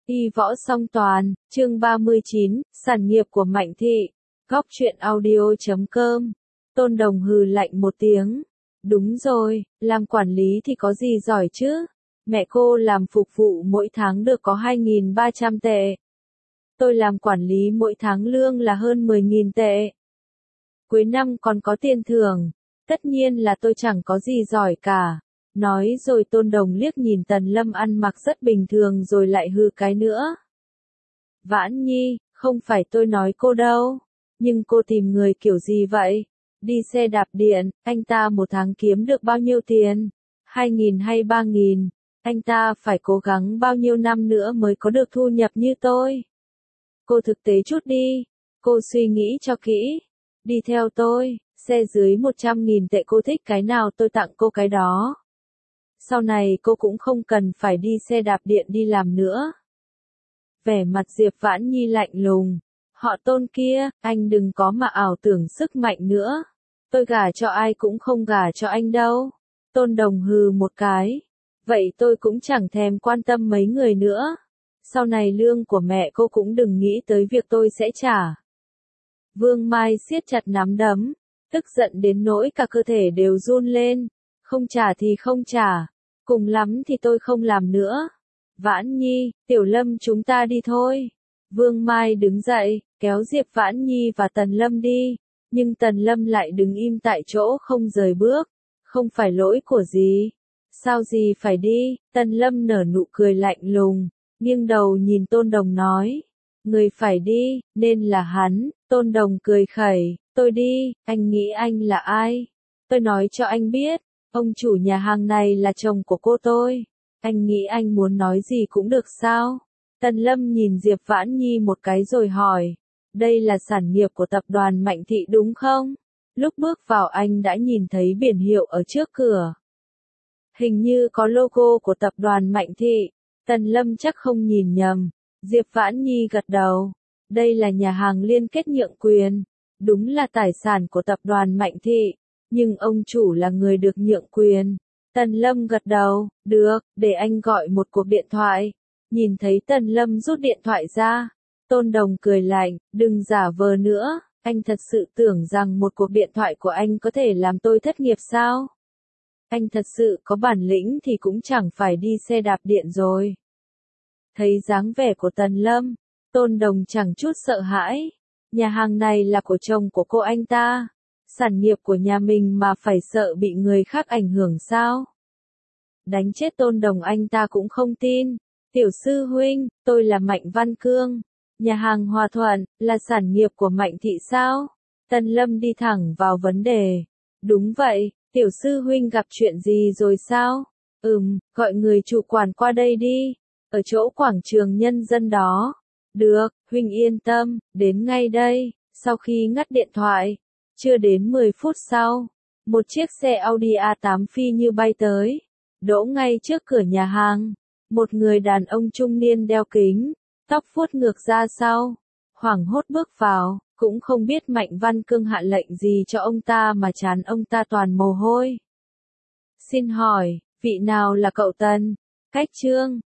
Y võ song toàn, chương 39, sản nghiệp của Mạnh Thị. Góc truyện audio.com. Tôn Đồng hừ lạnh một tiếng. Đúng rồi, làm quản lý thì có gì giỏi chứ? Mẹ cô làm phục vụ mỗi tháng được có 2.300 tệ. Tôi làm quản lý mỗi tháng lương là hơn 10.000 tệ. Cuối năm còn có tiền thưởng. Tất nhiên là tôi chẳng có gì giỏi cả. Nói rồi Tôn Đồng liếc nhìn Tần Lâm ăn mặc rất bình thường rồi lại hư cái nữa. Vãn Nhi, không phải tôi nói cô đâu. Nhưng cô tìm người kiểu gì vậy? Đi xe đạp điện, anh ta một tháng kiếm được bao nhiêu tiền? 2.000 hay 3.000? Anh ta phải cố gắng bao nhiêu năm nữa mới có được thu nhập như tôi? Cô thực tế chút đi. Cô suy nghĩ cho kỹ. Đi theo tôi, xe dưới 100.000 tệ cô thích cái nào tôi tặng cô cái đó. Sau này cô cũng không cần phải đi xe đạp điện đi làm nữa. Vẻ mặt Diệp Vãn Nhi lạnh lùng. Họ Tôn kia, anh đừng có mà ảo tưởng sức mạnh nữa. Tôi gả cho ai cũng không gả cho anh đâu. Tôn Đồng hừ một cái. Vậy tôi cũng chẳng thèm quan tâm mấy người nữa. Sau này lương của mẹ cô cũng đừng nghĩ tới việc tôi sẽ trả. Vương Mai siết chặt nắm đấm, tức giận đến nỗi cả cơ thể đều run lên. Không trả thì không trả, cùng lắm thì tôi không làm nữa. Vãn Nhi, Tiểu Lâm chúng ta đi thôi. Vương Mai đứng dậy, kéo Diệp Vãn Nhi và Tần Lâm đi, nhưng Tần Lâm lại đứng im tại chỗ không rời bước. Không phải lỗi của gì. Sao gì phải đi? Tần Lâm nở nụ cười lạnh lùng, nghiêng đầu nhìn Tôn Đồng nói. Người phải đi, nên là hắn. Tôn Đồng cười khẩy, tôi đi, anh nghĩ anh là ai? Tôi nói cho anh biết, ông chủ nhà hàng này là chồng của cô tôi. Anh nghĩ anh muốn nói gì cũng được sao? Tần Lâm nhìn Diệp Vãn Nhi một cái rồi hỏi. Đây là sản nghiệp của tập đoàn Mạnh Thị đúng không? Lúc bước vào anh đã nhìn thấy biển hiệu ở trước cửa. Hình như có logo của tập đoàn Mạnh Thị. Tần Lâm chắc không nhìn nhầm. Diệp Vãn Nhi gật đầu. Đây là nhà hàng liên kết nhượng quyền. Đúng là tài sản của tập đoàn Mạnh Thị. Nhưng ông chủ là người được nhượng quyền. Tần Lâm gật đầu. Được, để anh gọi một cuộc điện thoại. Nhìn thấy Tần Lâm rút điện thoại ra. Tôn Đồng cười lạnh. Đừng giả vờ nữa. Anh thật sự tưởng rằng một cuộc điện thoại của anh có thể làm tôi thất nghiệp sao? Anh thật sự có bản lĩnh thì cũng chẳng phải đi xe đạp điện rồi. Thấy dáng vẻ của Tần Lâm, Tôn Đồng chẳng chút sợ hãi. Nhà hàng này là của chồng của cô anh ta. Sản nghiệp của nhà mình mà phải sợ bị người khác ảnh hưởng sao? Đánh chết Tôn Đồng anh ta cũng không tin. Tiểu sư huynh, tôi là Mạnh Văn Cương. Nhà hàng Hòa Thuận, là sản nghiệp của Mạnh Thị sao? Tần Lâm đi thẳng vào vấn đề. Đúng vậy, tiểu sư huynh gặp chuyện gì rồi sao? Gọi người chủ quản qua đây đi. Ở chỗ quảng trường nhân dân đó. Được, huynh yên tâm, đến ngay đây. Sau khi ngắt điện thoại, chưa đến 10 phút sau, một chiếc xe Audi A8 phi như bay tới, đỗ ngay trước cửa nhà hàng. Một người đàn ông trung niên đeo kính, tóc vuốt ngược ra sau, hoảng hốt bước vào, cũng không biết Mạnh Văn Cương hạ lệnh gì cho ông ta mà trán ông ta toàn mồ hôi. Xin hỏi, vị nào là cậu Tần? Cách Trương,